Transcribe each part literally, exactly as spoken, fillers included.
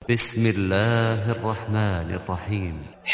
بسم الله الرحمن الرحيم.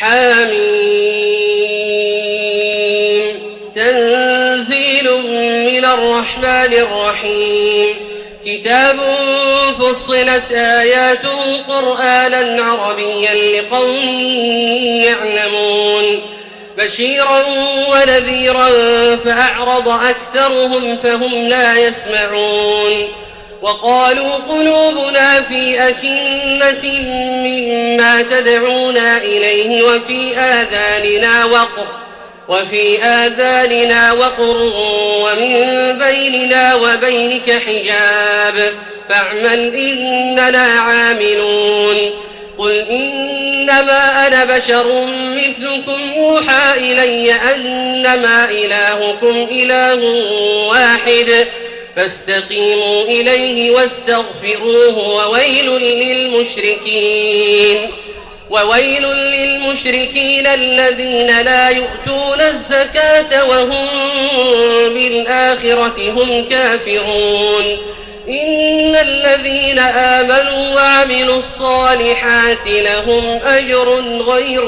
حميم تنزيل من الرحمن الرحيم. كتاب فصلت آياته قرآنا عربيا لقوم يعلمون بشيرا ونذيرا فأعرض أكثرهم فهم لا يسمعون. وقالوا قلوبنا في أكنة مما تدعونا إليه وفي آذاننا وقر وفي آذاننا وقر ومن بيننا وبينك حجاب فاعمل إننا عاملون. قل إنما أنا بشر مثلكم يوحى إلي أنما إلهكم إله واحد فاستقيموا إليه واستغفروه وويل للمشركين وويل للمشركين الذين لا يؤتون الزكاة وهم بالآخرة هم كافرون. إن الذين آمنوا وعملوا الصالحات لهم أجر غير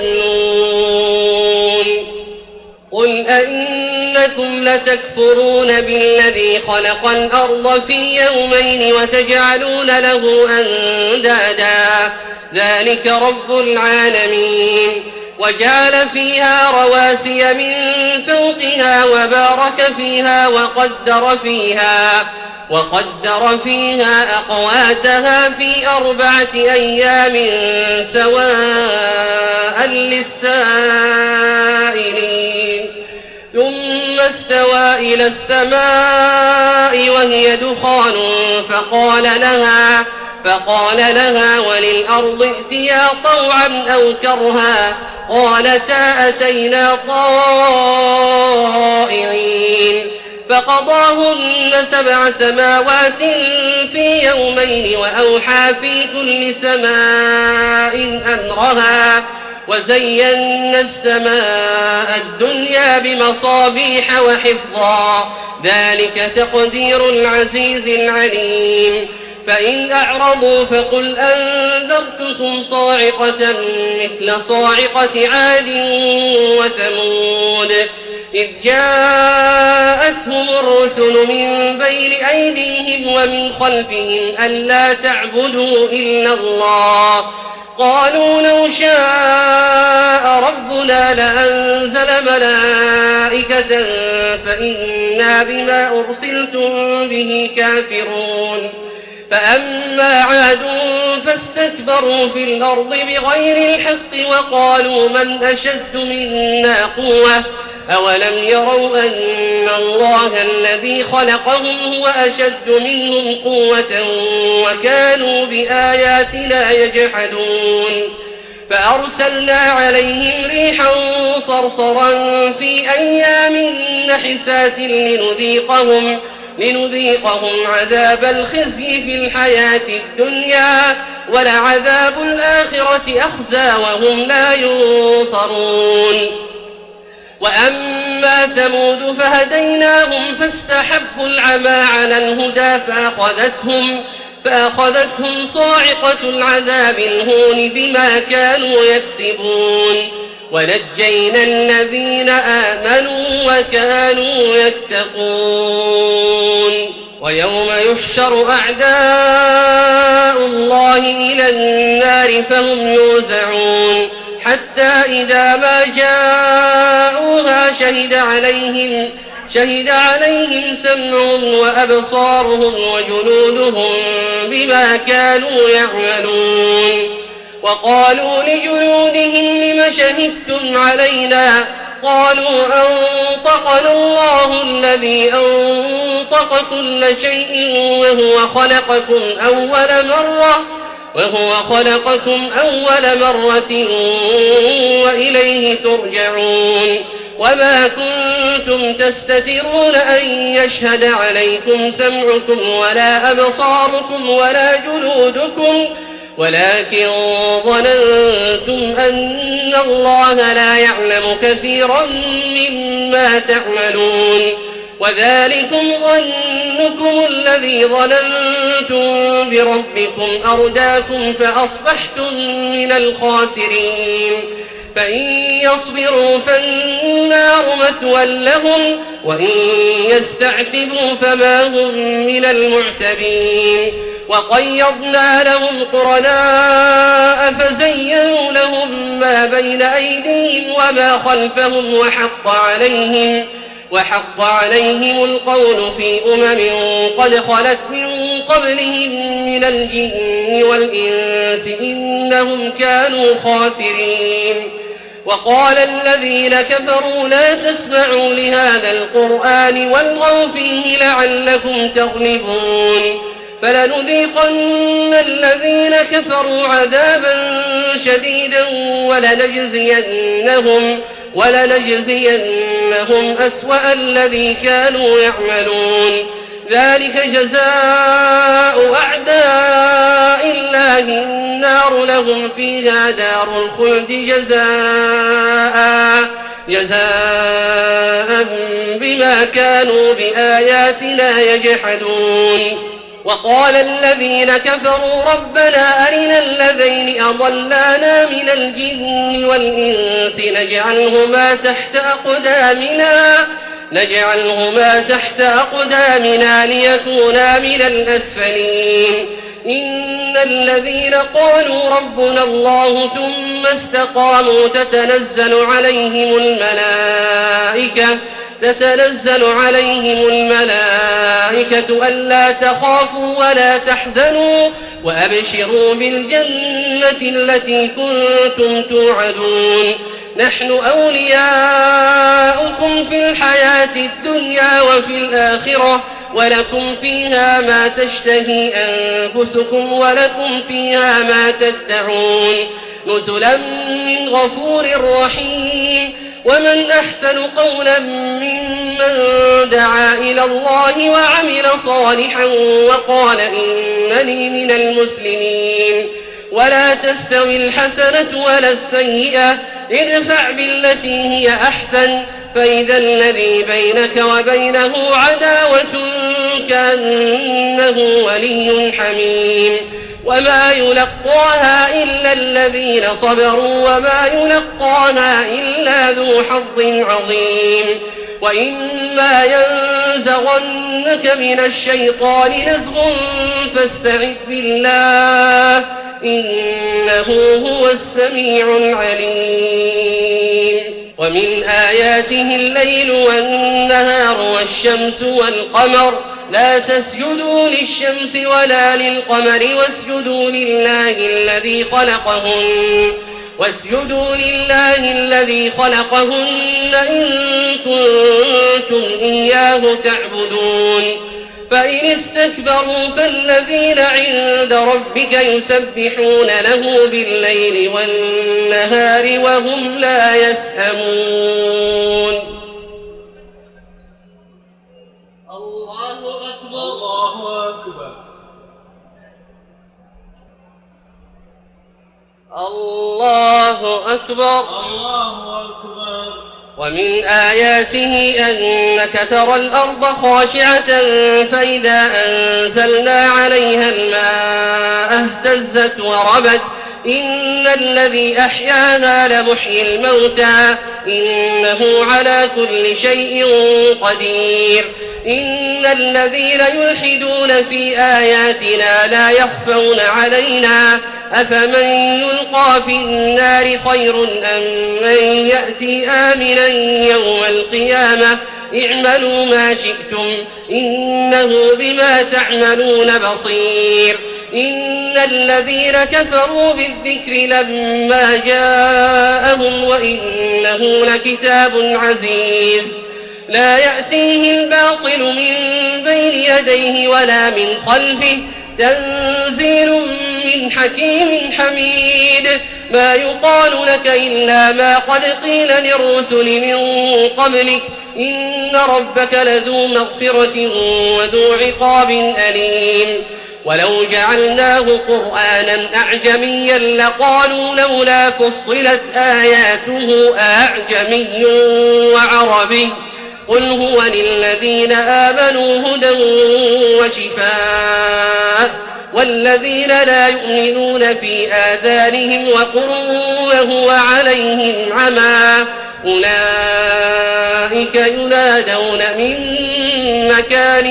ممنون. قل أئنكم لتكفرون بالذي خلق الأرض في يومين وتجعلون له أندادا ذلك رب العالمين. وجعل فيها رواسي من فوقها وبارك فيها وقدر فيها وقدر فيها أقواتها في أربعة أيام سواء للسائلين. ثم استوى إلى السماء وهي دخان فقال لها فقال لها وللأرض ائتيا طوعا أو كرها قالتا أتينا طائعين. فقضاهن سبع سماوات في يومين وأوحى في كل سماء أمرها وزينا السماء الدنيا بمصابيح وحفظا ذلك تقدير العزيز العليم. فإن أعرضوا فقل أنذرتكم صاعقة مثل صاعقة عاد وثمود إذ جاءتهم الرسل من بين أيديهم ومن خلفهم ألا تعبدوا إلا الله قالوا لو شاء ربنا لأنزل ملائكة فإنا بما أرسلتم به كافرون. فأما عاد فاستكبروا في الأرض بغير الحق وقالوا من أشد منا قوة أولم يروا أن الله الذي خلقهم هو أشد منهم قوة وكانوا بآياتنا يجحدون. فأرسلنا عليهم ريحا صرصرا في أيام نحسات لنذيقهم لنذيقهم عذاب الخزي في الحياة الدنيا ولعذاب الآخرة أخزى وهم لا ينصرون. وأما ثمود فهديناهم فاستحبوا العمى على الهدى فأخذتهم, فأخذتهم صاعقة العذاب الهون بما كانوا يكسبون. ونجينا الذين آمنوا وكانوا يتقون. ويوم يحشر أعداء الله إلى النار فهم يوزعون حتى إذا ما جاءوها شهد عليهم شهد عليهم سمعهم وأبصارهم وجلودهم بما كانوا يعملون. وقالوا لجلودهم لم شهدتم علينا قالوا أنطقنا الله الذي أنطق كل شيء وهو خلقكم أول مرة وهو خلقكم أول مرة وإليه ترجعون. وما كنتم تستترون أن يشهد عليكم سمعكم ولا أبصاركم ولا جلودكم ولكن ظننتم أن الله لا يعلم كثيرا مما تعملون. وذلكم ظنكم الذي ظننتم كفرتم بربكم أرداكم فأصبحتم من الخاسرين فإن يصبروا فالنار مثوى لهم وإن يستعتبوا فما هم من المعتبين وقيضنا لهم قرناء فزينوا لهم ما بين أيديهم وما خلفهم وحق عليهم وحق عليهم القول في أمم قد خلت من قبلهم من الجن والإنس إنهم كانوا خاسرين وقال الذين كفروا لا تسمعوا لهذا القرآن والغوا فيه لعلكم تغلبون فلنذيقن الذين كفروا عذابا شديدا ولنجزينهم ولنجزينهم أسوأ الذي كانوا يعملون ذلك جزاء أعداء الله النار لهم فيها دار الخلد جزاء جزاء بما كانوا بآياتنا يجحدون وقال الذين كفروا ربنا أرنا الذين أضلانا من الجن والإنس نجعلهما تحت أقدامنا نجعلهما تحت أقدامنا ليكونا من الأسفلين إن الذين قالوا ربنا الله ثم استقاموا تتنزل عليهم الملائكة تتنزل عليهم الملائكة ألا تخافوا ولا تحزنوا وأبشروا بالجنة التي كنتم توعدون نحن أولياؤكم في الحياة الدنيا وفي الآخرة ولكم فيها ما تشتهي أنفسكم ولكم فيها ما تدعون نزلا من غفور رحيم ومن أحسن قولا ممن دعا إلى الله وعمل صالحا وقال إنني من المسلمين ولا تستوي الحسنة ولا السيئة ادفع بالتي هي أحسن فإذا الذي بينك وبينه عداوة كأنه ولي حميم وما يلقاها إلا الذين صبروا وما يلقاها إلا ذو حظ عظيم وإما ينزغنك من الشيطان نزغ فاستعذ بالله إنه هو السميع العليم ومن آياته الليل والنهار والشمس والقمر لا تسجدوا للشمس ولا للقمر واسجدوا لله الذي خلقهن واسجدوا لله الذي خلقهن إن كنتم إياه تعبدون فإن استكبروا فالذين عند ربك يسبحون له بالليل والنهار وهم لا يسأمون الله أكبر الله أكبر الله أكبر الله أكبر ومن آياته أنك ترى الأرض خاشعة فإذا أنزلنا عليها الماء اهتزت وربت إن الذي أحياها لمحيي الموتى إنه على كل شيء قدير إن الذين يلحدون في آياتنا لا يخفون علينا أفمن يلقى في النار خير أم من يأتي آمنا يوم القيامة اعملوا ما شئتم إنه بما تعملون بصير إن الذين كفروا بالذكر لما جاءهم وإنه لكتاب عزيز لا يأتيه الباطل من بين يديه ولا من خلفه تنزيل من حكيم حميد ما يقال لك إلا ما قد قيل للرسل من قبلك إن ربك لذو مغفرة وذو عقاب أليم ولو جعلناه قرآنا أعجميا لقالوا لولا فصلت آياته أعجمي وعربي قل هو للذين آمنوا هدى وشفاء والذين لا يؤمنون في آذانهم وقر وهو عليهم عمى أولئك ينادون من مكان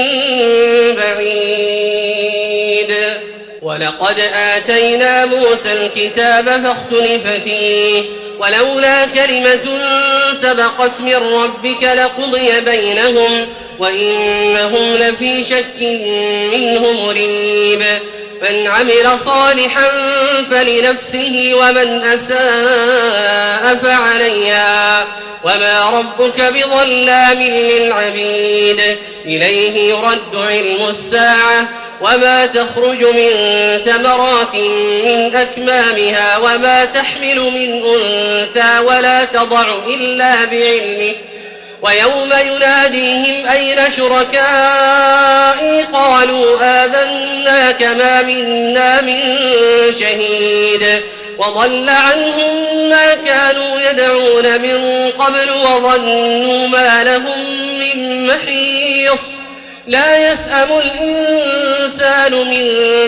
بعيد. ولقد آتينا موسى الكتاب فاختلف فيه ولولا كلمة سبقت من ربك لقضي بينهم وإنهم لفي شك منه مريب. من عمل صالحا فلنفسه ومن أساء فعليها وما ربك بظلام للعبيد. إليه يرد علم الساعة وما تخرج من ثمرات من أكمامها وما تحمل من أنثى ولا تضع إلا بعلمه ويوم يناديهم أين شركائي قالوا آذناك ما منا من شهيد وضل عنهم ما كانوا يدعون من قبل وظنوا ما لهم من محيص. لا يسأم الإنسان من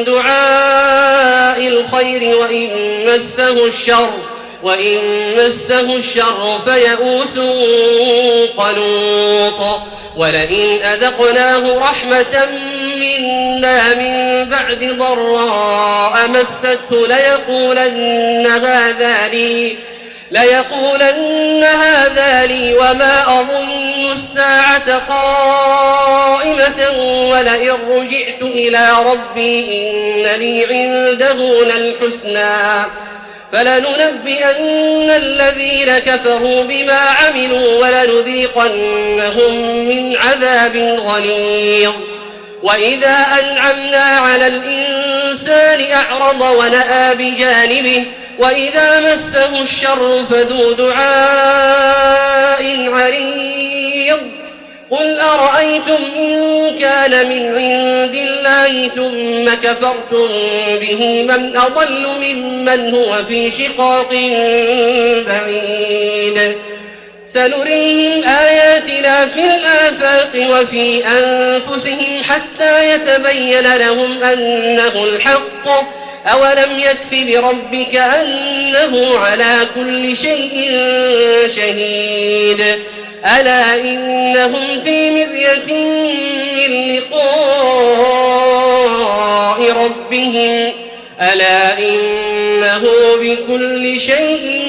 دعاء الخير وإن مسه الشر وإن مسه الشر فيئوس قنوط. ولئن أذقناه رحمة منا من بعد ضراء مسته ليقولن هذا لي ليقولن هذا لي وما أظن الساعة قائمة ولئن رجعت إلى ربي إن لي عنده للحسنى فلننبئن الذين كفروا بما عملوا ولنذيقنهم من عذاب غليظ. وإذا أنعمنا على الإنسان أعرض ونأى بجانبه وإذا مسه الشر فذو دعاء عريض. قل أرأيتم إن كان من عند الله ثم كفرتم به من أضل ممن هو في شقاق بعيد. سنريهم آياتنا في الآفاق وفي أنفسهم حتى يتبين لهم أنه الحق. أولم يكف بربك أنه على كل شيء شهيد. ألا إنهم في مرية من لقاء ربهم ألا إنه بكل شيء